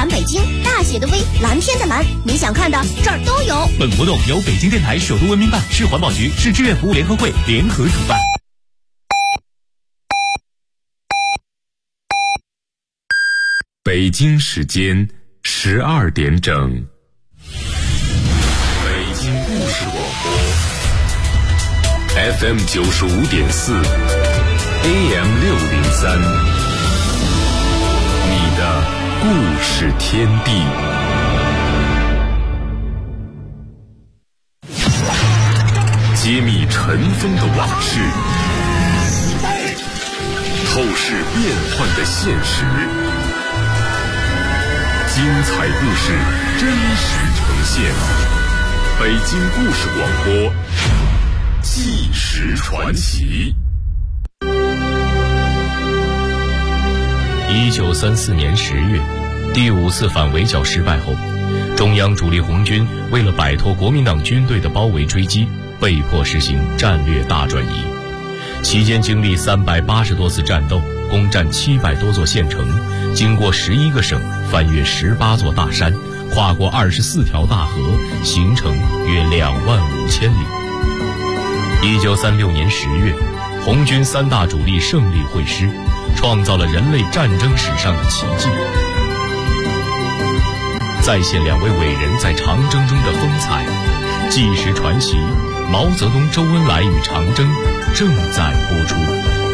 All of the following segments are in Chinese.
蓝北京，大写的 V， 蓝天的蓝，你想看的这儿都有。 本活动由北京电台首都文明办、市环保局、市志愿服务联合会联合主办。 北京时间12点整，北京故事广播 FM 95.4 AM 603，你的故事天地。揭秘尘封的往事，透视变幻的现实，精彩故事真实呈现。北京故事广播，纪实传奇。 1934年10月，第5次反围剿失败后，中央主力红军为了摆脱国民党军队的包围追击，被迫实行战略大转移。期间经历380多次战斗，攻占700多座县城，经过11个省，翻越18座大山，跨过24条大河，行程约25000里。1936年10月，红军3大主力胜利会师，创造了人类战争史上的奇迹。再现2位伟人在长征中的风采，纪实传奇毛泽东、周恩来与长征正在播出。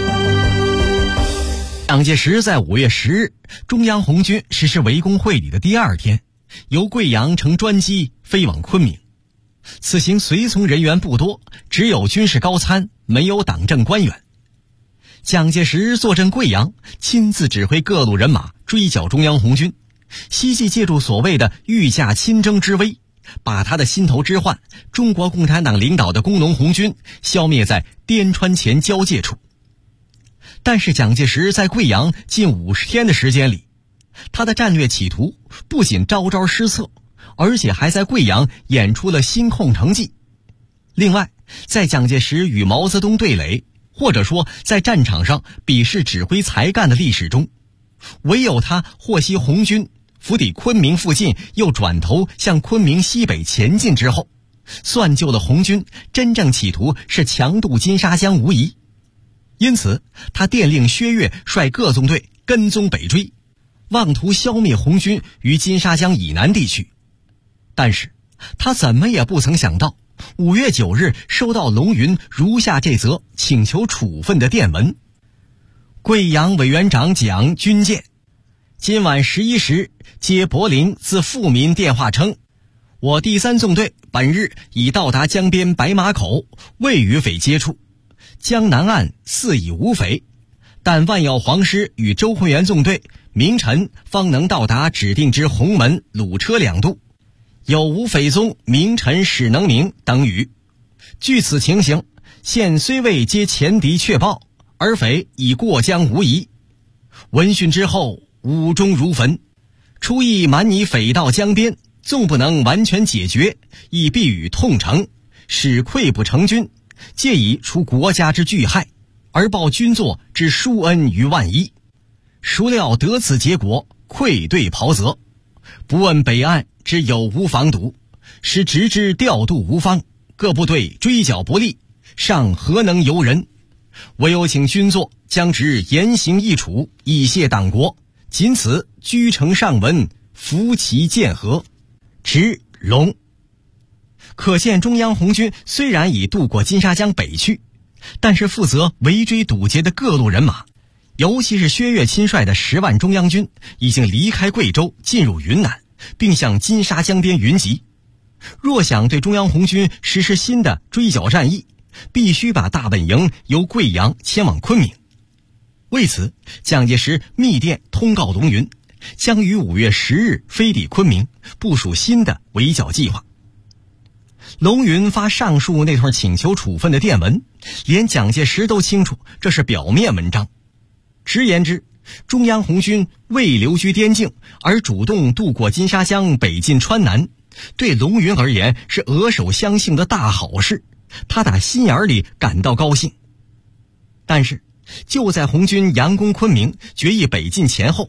蒋介石在5月10日中央红军实施围攻会理的第2天，由贵阳乘专机飞往昆明。此行随从人员不多，只有军事高参，没有党政官员。蒋介石坐镇贵阳，亲自指挥各路人马追剿中央红军，希冀借助所谓的御驾亲征之威，把他的心头之患中国共产党领导的工农红军消灭在滇川黔交界处。但是蒋介石在贵阳近50天的时间里，他的战略企图不仅招招失策，而且还在贵阳演出了新空城计。另外，在蒋介石与毛泽东对垒，或者说在战场上比试指挥才干的历史中，唯有他获悉红军伏抵昆明附近，又转头向昆明西北前进之后，算计了红军真正企图是强渡金沙江无疑。因此他电令薛岳率各纵队跟踪北追，妄图消灭红军于金沙江以南地区。但是他怎么也不曾想到，5月9日收到龙云如下这则请求处分的电文：贵阳委员长蒋军舰今晚11时接柏林自富民电话称，我第3纵队本日已到达江边白马口，未与匪接触，江南岸似已无匪，但万耀黄师与周慧元纵队明晨方能到达指定之红门、鲁车2渡，有无匪踪，明晨始能明等语。据此情形，现虽未接前敌确报，而匪已过江无疑。闻讯之后，五中如焚，初意瞒你匪到江边，纵不能完全解决，亦必与痛诚，使溃不成军，借以除国家之巨害，而报军座之殊恩于万一。孰料得此结果，愧对袍泽。不问北岸之有无防堵，使直之调度无方，各部队追剿不利，尚何能由人？唯有请军座将之严刑议处，以谢党国。仅此居城上文，扶其剑河，直龙。可见中央红军虽然已渡过金沙江北去，但是负责围追堵截的各路人马，尤其是薛岳亲率的10万中央军，已经离开贵州进入云南，并向金沙江边云集。若想对中央红军实施新的追剿战役，必须把大本营由贵阳迁往昆明。为此，蒋介石密电通告龙云，将于5月10日飞抵昆明，部署新的围剿计划。龙云发上述那段请求处分的电文，连蒋介石都清楚这是表面文章。直言之，中央红军未留居滇境，而主动渡过金沙江北进川南，对龙云而言是额手相幸的大好事，他打心眼里感到高兴。但是就在红军佯攻昆明，决意北进前后，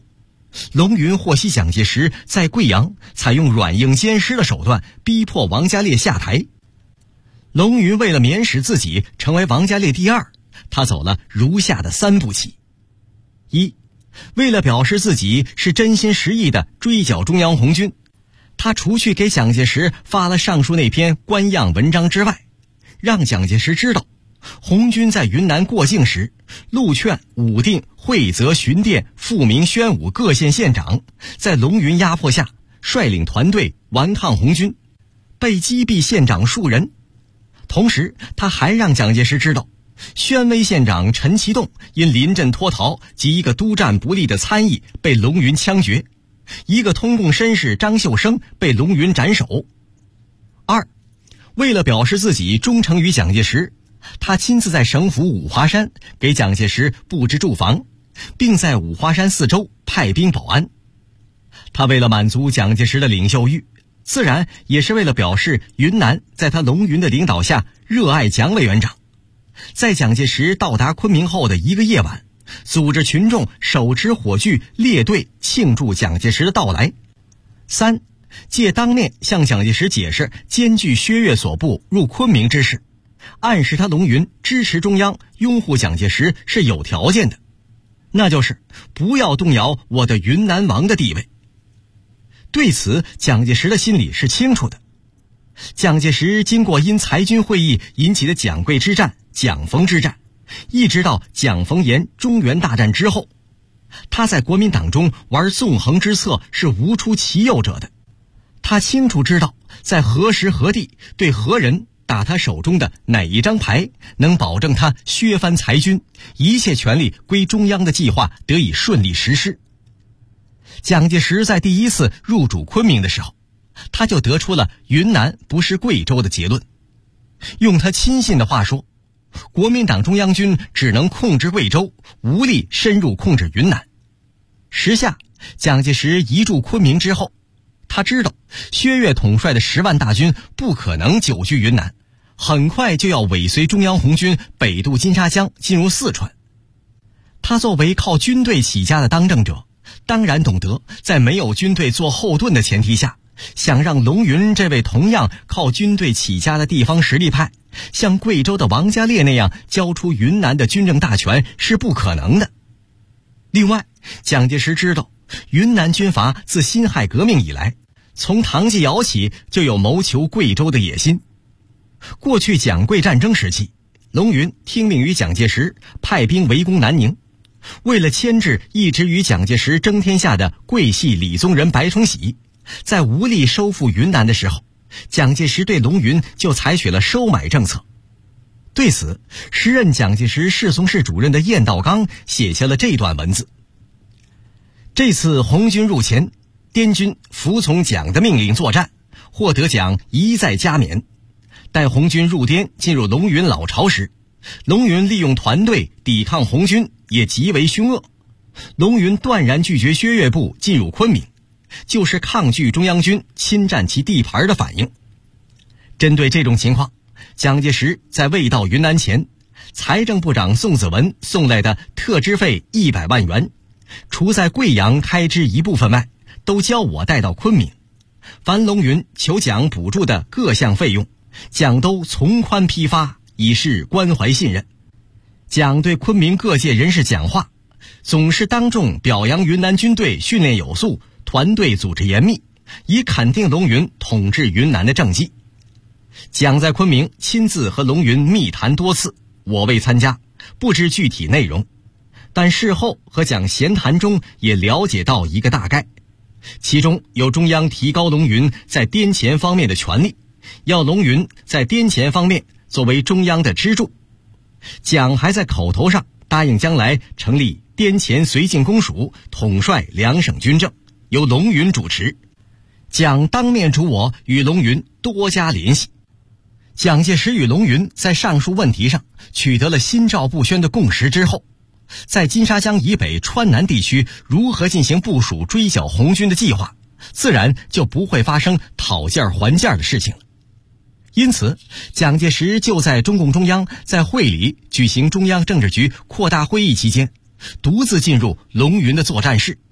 龙云获悉蒋介石在贵阳采用软硬兼施的手段逼迫王家烈下台，龙云为了免使自己成为王家烈第二，他走了如下的3步棋：一，为了表示自己是真心实意的追剿中央红军，他除去给蒋介石发了上述那篇官样文章之外，让蒋介石知道红军在云南过境时，陆劝、武定、惠泽、循店、富民、宣武各县县长在龙云压迫下率领团队顽抗红军，被击毙县长数人。同时他还让蒋介石知道宣威县长陈其栋因临阵脱逃及一个督战不力的参议被龙云枪决，一个通共绅士张秀生被龙云斩首。二，为了表示自己忠诚于蒋介石，他亲自在省府五华山给蒋介石布置驻防，并在五华山四周派兵保安。他为了满足蒋介石的领袖欲，自然也是为了表示云南在他龙云的领导下热爱蒋委员长。在蒋介石到达昆明后的一个夜晚，组织群众手持火炬列队庆祝蒋介石的到来。三，借当面向蒋介石解释艰巨薛岳所部入昆明之事，暗示他龙云支持中央拥护蒋介石是有条件的，那就是不要动摇我的云南王的地位。对此蒋介石的心里是清楚的。蒋介石经过因裁军会议引起的蒋桂之战、蒋冯之战，一直到蒋冯阎中原大战之后，他在国民党中玩纵横之策是无出其右者的。他清楚知道在何时何地对何人打他手中的哪一张牌能保证他削藩裁军，一切权力归中央的计划得以顺利实施。蒋介石在第一次入主昆明的时候，他就得出了云南不是贵州的结论。用他亲信的话说，国民党中央军只能控制贵州，无力深入控制云南。时下蒋介石移驻昆明之后，他知道薛岳统帅的10万大军不可能久居云南，很快就要尾随中央红军北渡金沙江进入四川。他作为靠军队起家的当政者，当然懂得在没有军队做后盾的前提下，想让龙云这位同样靠军队起家的地方实力派像贵州的王家烈那样交出云南的军政大权是不可能的。另外，蒋介石知道云南军阀自辛亥革命以来，从唐继尧起就有谋求贵州的野心。过去蒋桂战争时期，龙云听命于蒋介石，派兵围攻南宁。为了牵制一直与蒋介石争天下的桂系李宗仁、白崇禧，在无力收复云南的时候，蒋介石对龙云就采取了收买政策。对此，时任蒋介石侍从室主任的晏道刚写下了这段文字：这次红军入黔，滇军服从蒋的命令作战，获得蒋一再加冕。待红军入滇进入龙云老巢时，龙云利用团队抵抗红军也极为凶恶。龙云断然拒绝薛岳部进入昆明，就是抗拒中央军侵占其地盘的反应。针对这种情况，蒋介石在未到云南前，财政部长宋子文送来的特支费100万元，除在贵阳开支一部分外，都交我带到昆明。凡龙云求蒋补助的各项费用，蒋都从宽批发，以示关怀信任。蒋对昆明各界人士讲话，总是当众表扬云南军队训练有素，团队组织严密，以肯定龙云统治云南的政绩。蒋在昆明亲自和龙云密谈多次，我未参加，不知具体内容，但事后和蒋闲谈中也了解到一个大概，其中有中央提高龙云在滇黔方面的权力，要龙云在滇黔方面作为中央的支柱。蒋还在口头上答应将来成立滇黔绥靖公署，统帅两省军政，由龙云主持。蒋当面嘱我与龙云多加联系。蒋介石与龙云在上述问题上取得了心照不宣的共识之后，在金沙江以北川南地区如何进行部署追剿红军的计划，自然就不会发生讨价还价的事情了。因此，蒋介石就在中共中央在会理举行中央政治局扩大会议期间，独自进入龙云的作战室，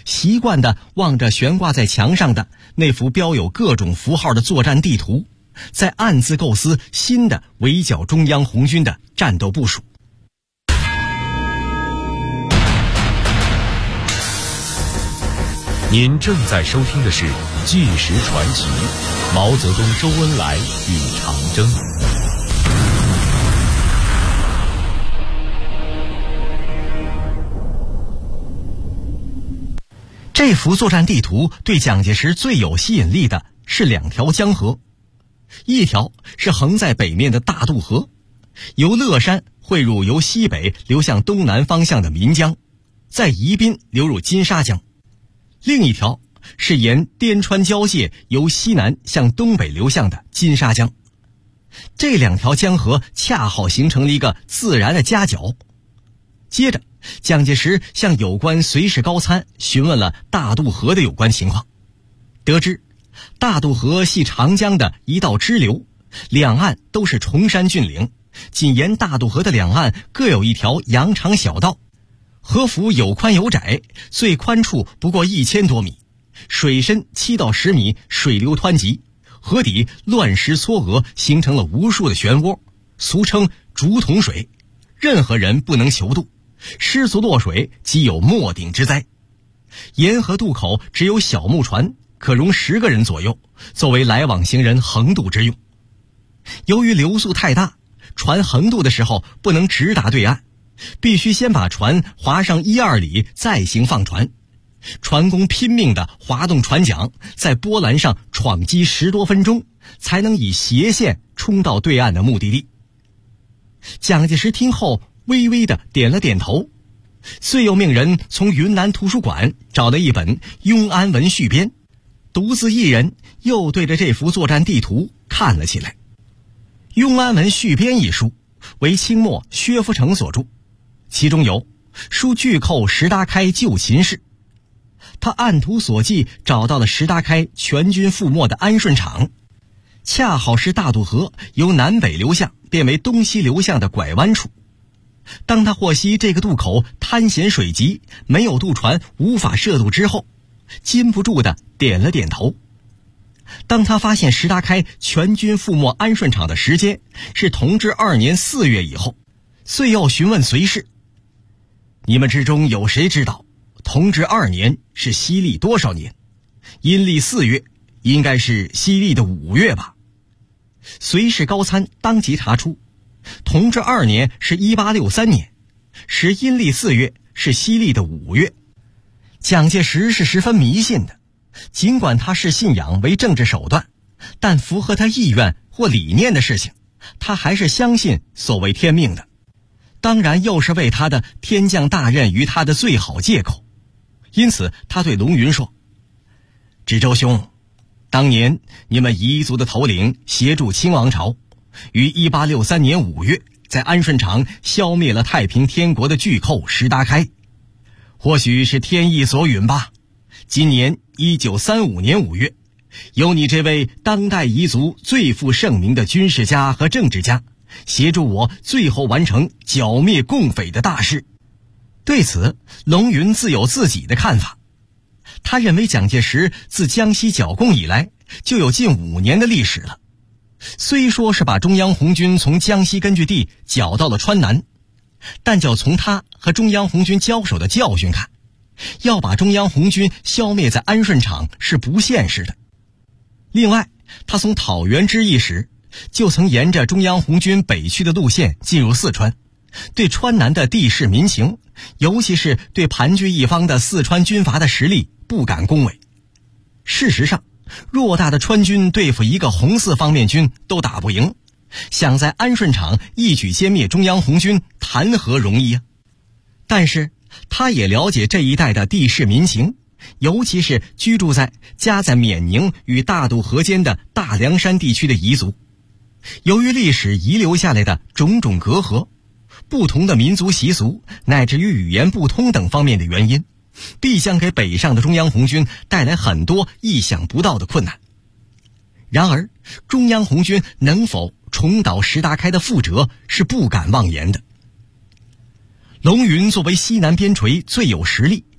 习惯地望着悬挂在墙上的那幅标有各种符号的作战地图，在暗自构思新的围剿中央红军的战斗部署。 您正在收听的是《纪实传奇》，毛泽东、周恩来与长征。 这幅作战地图对蒋介石最有吸引力的是2条江河，一条是横在北面的大渡河，由乐山汇入由西北流向东南方向的岷江，在宜宾流入金沙江；另一条是沿滇川交界由西南向东北流向的金沙江。这2条江河恰好形成了一个自然的夹角。接着蒋介石向有关随侍高参询问了大渡河的有关情况，得知大渡河系长江的一道支流，两岸都是崇山峻岭，仅沿大渡河的两岸各有一条羊肠小道，河幅有宽有窄，最宽处不过1000多米，水深7到10米，水流湍急，河底乱石撮鹅，形成了无数的漩涡，俗称竹筒水，任何人不能求渡，失足落水即有没顶之灾。沿河渡口只有小木船，可容10个人左右，作为来往行人横渡之用。由于流速太大，船横渡的时候不能直达对岸，必须先把船划上1-2里，再行放船。船工拼命地划动船桨，在波澜上闯击10多分钟，才能以斜线冲到对岸的目的地。蒋介石听后微微地点了点头，遂又命人从云南图书馆找了一本《雍安文续编》，独自一人又对着这幅作战地图看了起来。《雍安文续编》一书为清末薛福成所著，其中有书巨寇石达开救秦事。他按图所记找到了石达开全军覆没的安顺场，恰好是大渡河由南北流向变为东西流向的拐弯处。当他获悉这个渡口滩险水急，没有渡船无法涉渡之后，禁不住地点了点头。当他发现石达开全军覆没安顺场的时间是同治2年4月以后，遂又询问随侍：你们之中有谁知道同治2年是西历多少年？阴历4月，应该是西历的5月吧？随侍高参当即查出，同治2年是1863年，时阴历4月是西历的5月。蒋介石是十分迷信的，尽管他视信仰为政治手段，但符合他意愿或理念的事情，他还是相信所谓天命的，当然又是为他的天降大任于他的最好借口。因此他对龙云说：知州兄，当年你们彝族的头领协助清王朝，于1863年5月在安顺场消灭了太平天国的巨寇石达开，或许是天意所允吧。今年1935年5月，由你这位当代彝族最负盛名的军事家和政治家，协助我最后完成剿灭共匪的大事。对此，龙云自有自己的看法。他认为蒋介石自江西剿共以来，就有近5年的历史了。虽说是把中央红军从江西根据地剿到了川南，但就从他和中央红军交手的教训看，要把中央红军消灭在安顺场是不现实的。另外，他从讨袁之役时，就曾沿着中央红军北去的路线进入四川，对川南的地势民情，尤其是对盘踞一方的四川军阀的实力不敢恭维。事实上，偌大的川军对付一个红四方面军都打不赢，想在安顺场一举歼灭中央红军，谈何容易啊！但是他也了解这一带的地势民情，尤其是居住在夹在缅宁与大渡河间的大凉山地区的彝族。由于历史遗留下来的种种隔阂，不同的民族习俗乃至于语言不通等方面的原因，必将给北上的中央红军带来很多意想不到的困难。然而中央红军能否重蹈石达开的覆辙，是不敢妄言的。龙云作为西南边陲最有实力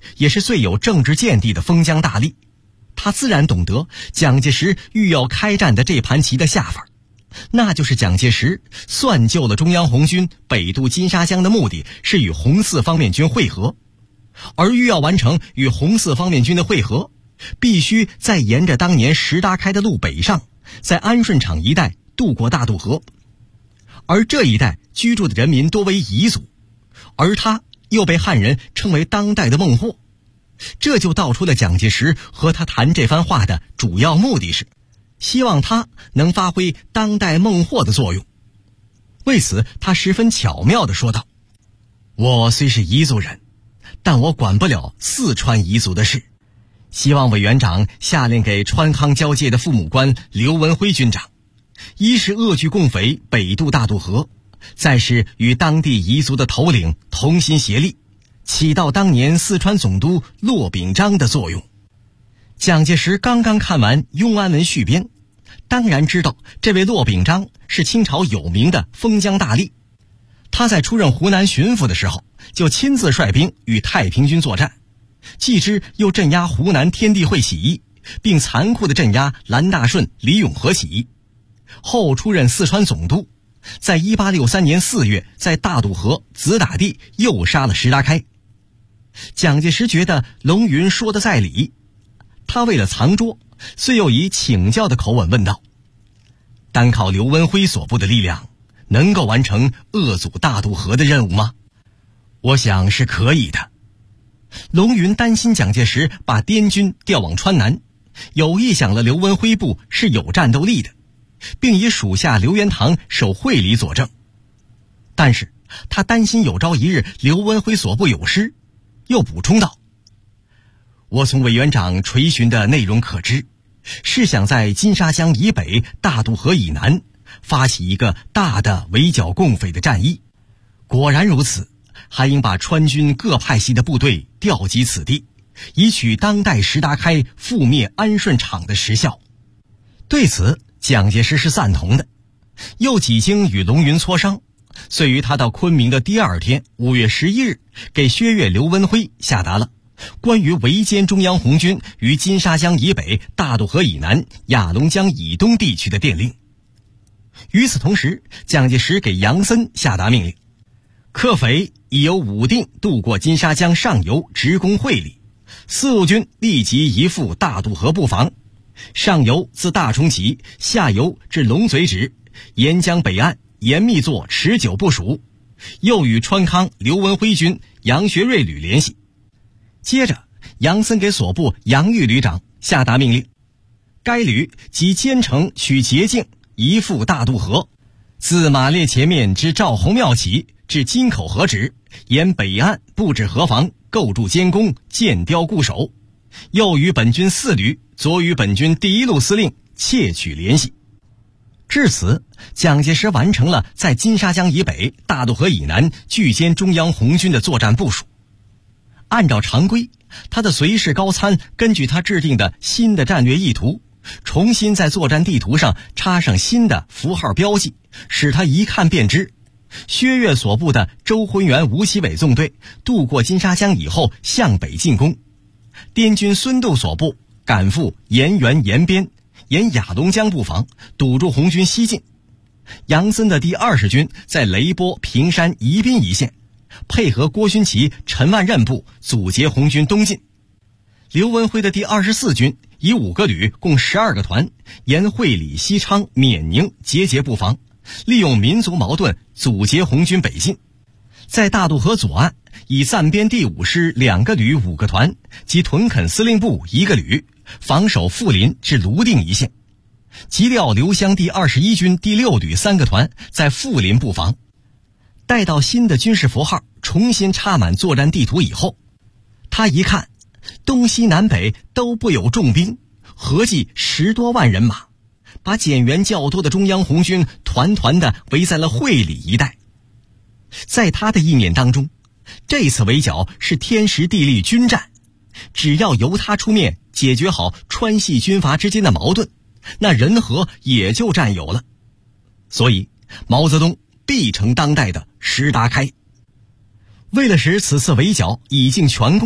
也是最有政治见地的封疆大吏，他自然懂得蒋介石欲要开战的这盘棋的下法，那就是蒋介石算计了中央红军北渡金沙江的目的是与红四方面军会合，而欲要完成与红四方面军的会合，必须再沿着当年石达开的路北上，在安顺场一带渡过大渡河。而这一带居住的人民多为彝族，而他又被汉人称为当代的孟获，这就道出了蒋介石和他谈这番话的主要目的是希望他能发挥当代孟获的作用。为此他十分巧妙地说道：我虽是彝族人，但我管不了四川彝族的事，希望委员长下令给川康交界的父母官刘文辉军长，一是扼据共匪北渡大渡河，再是与当地彝族的头领同心协力，起到当年四川总督骆秉章的作用。蒋介石刚刚看完《雍安文续编》，当然知道这位骆秉章是清朝有名的封疆大吏。他在出任湖南巡抚的时候，就亲自率兵与太平军作战，继之又镇压湖南天地会起义，并残酷地镇压蓝大顺、李永和起义。后出任四川总督，在1863年4月在大渡河子打地又杀了石达开。蒋介石觉得龙云说得在理，他为了藏拙，遂又以请教的口吻问道：单靠刘文辉所部的力量能够完成扼阻大渡河的任务吗？我想是可以的。龙云担心蒋介石把滇军调往川南，有意想了刘文辉部是有战斗力的，并以属下刘元堂守会理佐证。但是他担心有朝一日刘文辉所部有失，又补充道：我从委员长垂询的内容可知，是想在金沙江以北大渡河以南发起一个大的围剿共匪的战役。果然如此，还应把川军各派系的部队调集此地，以取当代石达开覆灭安顺场的实效。对此蒋介石是赞同的，又几经与龙云磋商，遂于他到昆明的第二天5月11日给薛岳、刘文辉下达了关于围歼中央红军于金沙江以北大渡河以南雅龙江以东地区的电令。与此同时，蒋介石给杨森下达命令，克匪已由武定渡过金沙江上游直攻会理，四路军立即移赴大渡河布防，上游自大冲起，下游至龙嘴止，沿江北岸严密做持久部署。又与川康、刘文辉军杨学瑞旅联系。接着杨森给所部杨玉旅长下达命令，该旅即兼程取捷径移赴大渡河，自马列前面之赵侯庙起至金口河止，沿北岸布置河防，构筑监工，建雕固守。又与本军4旅左与本军第1路司令窃取联系。至此，蒋介石完成了在金沙江以北大渡河以南拒歼中央红军的作战部署。按照常规，他的随侍高参根据他制定的新的战略意图，重新在作战地图上插上新的符号标记，使他一看便知。薛岳所部的周浑元、吴奇伟纵队渡过金沙江以后向北进攻，滇军孙度所部赶赴盐源沿边，沿雅龙江布防，堵住红军西进。杨森的第20军在雷波、平山、宜宾一线，配合郭勋祺、陈万仞部阻截红军东进。刘文辉的第24军以5个旅共12个团，沿会理、西昌、缅宁节节布防，利用民族矛盾阻截红军北进。在大渡河左岸，以暂编第5师2个旅5个团及屯垦司令部1个旅防守富林至泸定一线，急调刘湘第21军第6旅3个团在富林布防。待到新的军事符号重新插满作战地图以后，他一看东西南北都不有重兵，合计10多万人马，把减员较多的中央红军团团地围在了会理一带。在他的意念当中，这次围剿是天时地利军战，只要由他出面解决好川系军阀之间的矛盾，那人和也就占有了。所以毛泽东必成当代的石达开。为了使此次围剿以尽全功，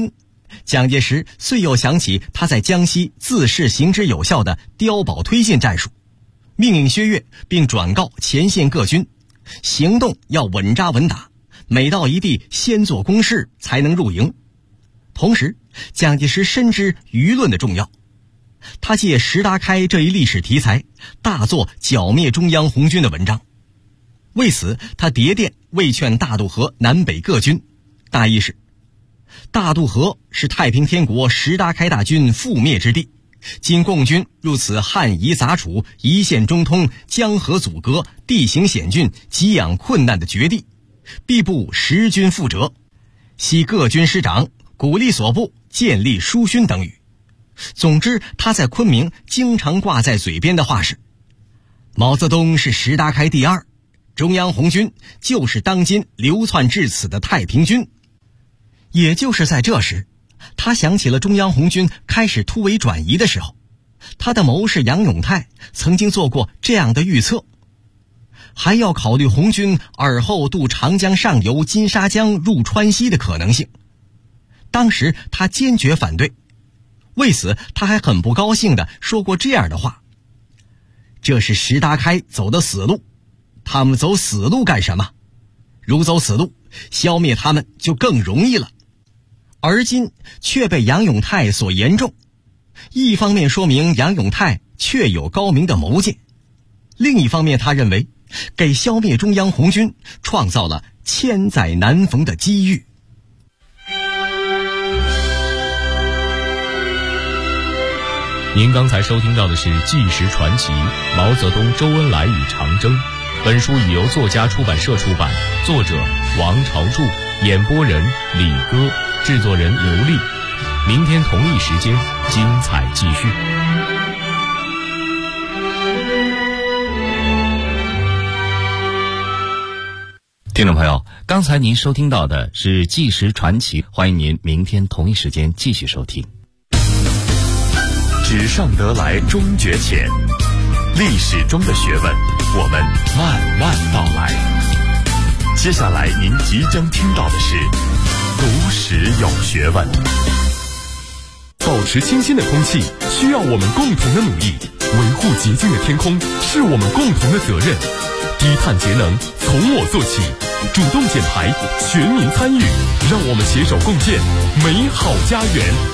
蒋介石遂又想起他在江西自恃行之有效的碉堡推进战术，命令薛岳并转告前线各军，行动要稳扎稳打，每到一地先做工事才能入营。同时，蒋介石深知舆论的重要，他借石达开这一历史题材，大做剿灭中央红军的文章。为此，他迭电慰劝大渡河南北各军，大意是：大渡河是太平天国石达开大军覆灭之地，今共军入此汉夷杂处、一线中通、江河阻隔、地形险峻、给养困难的绝地，必不识君负责，系各军师长鼓励所部，建立书勋等语。总之，他在昆明经常挂在嘴边的话是：毛泽东是石达开第二，中央红军就是当今流窜至此的太平军。也就是在这时，他想起了中央红军开始突围转移的时候，他的谋士杨永泰曾经做过这样的预测，还要考虑红军尔后渡长江上游金沙江入川西的可能性。当时他坚决反对，为此他还很不高兴地说过这样的话：这是石达开走的死路，他们走死路干什么？如走死路，消灭他们就更容易了。而今却被杨永泰所言中，一方面说明杨永泰确有高明的谋见，另一方面他认为给消灭中央红军创造了千载难逢的机遇。 您刚才收听到的是《纪实传奇：毛泽东、周恩来与长征》。本书已由作家出版社出版，作者王朝柱，演播人李歌，制作人刘丽。明天同一时间，精彩继续。 听众朋友，刚才您收听到的是《纪实传奇》，欢迎您明天同一时间继续收听。 纸上得来终觉浅，历史中的学问，我们慢慢道来。接下来您即将听到的是读史有学问。 保持清新的空气需要我们共同的努力，维护洁净的天空是我们共同的责任。低碳节能从我做起，主动减排，全民参与，让我们携手共建美好家园。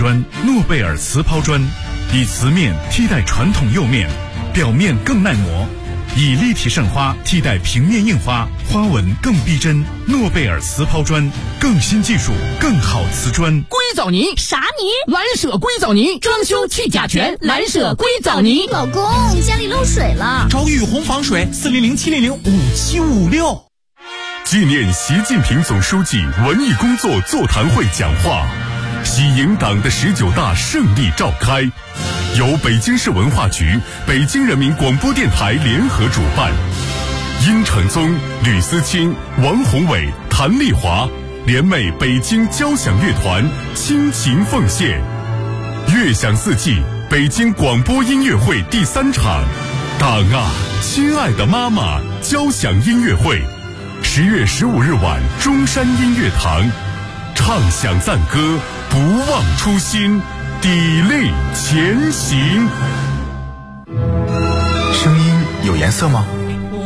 砖诺贝尔瓷抛砖，以瓷面替代传统釉面，表面更耐磨，以立体胜花替代平面印花，花纹更逼真。诺贝尔瓷抛砖，更新技术，更好瓷砖。 硅藻泥啥泥？ 蓝舍硅藻泥，装修去甲醛，蓝舍硅藻泥。 老公，家里漏水了， 找雨虹防水，400-700-5756。 纪念习近平总书记文艺工作座谈会讲话，喜迎党的19大胜利召开，由北京市文化局、北京人民广播电台联合主办。殷承宗、吕思清、王宏伟、谭丽华联袂北京交响乐团倾情奉献。乐享四季北京广播音乐会第3场，党啊，亲爱的妈妈交响音乐会，10月15日晚中山音乐堂，唱响赞歌，不忘初心，砥砺前行。 声音有颜色吗？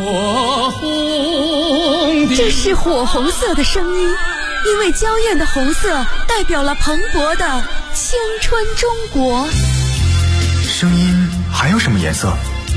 这是火红色的声音，因为娇艳的红色代表了蓬勃的青春中国。 声音还有什么颜色？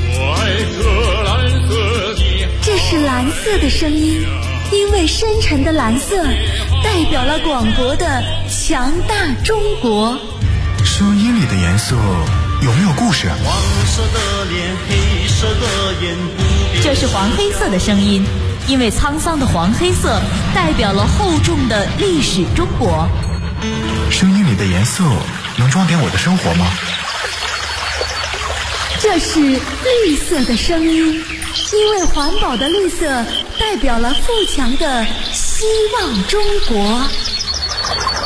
这是蓝色的声音，因为深沉的蓝色代表了广博的强大中国。 声音里的颜色有没有故事？ 黄色的脸，黑色的眼， 这是黄黑色的声音，因为沧桑的黄黑色代表了厚重的历史中国。 声音里的颜色能装点我的生活吗？ 这是绿色的声音，因为环保的绿色代表了富强的希望中国。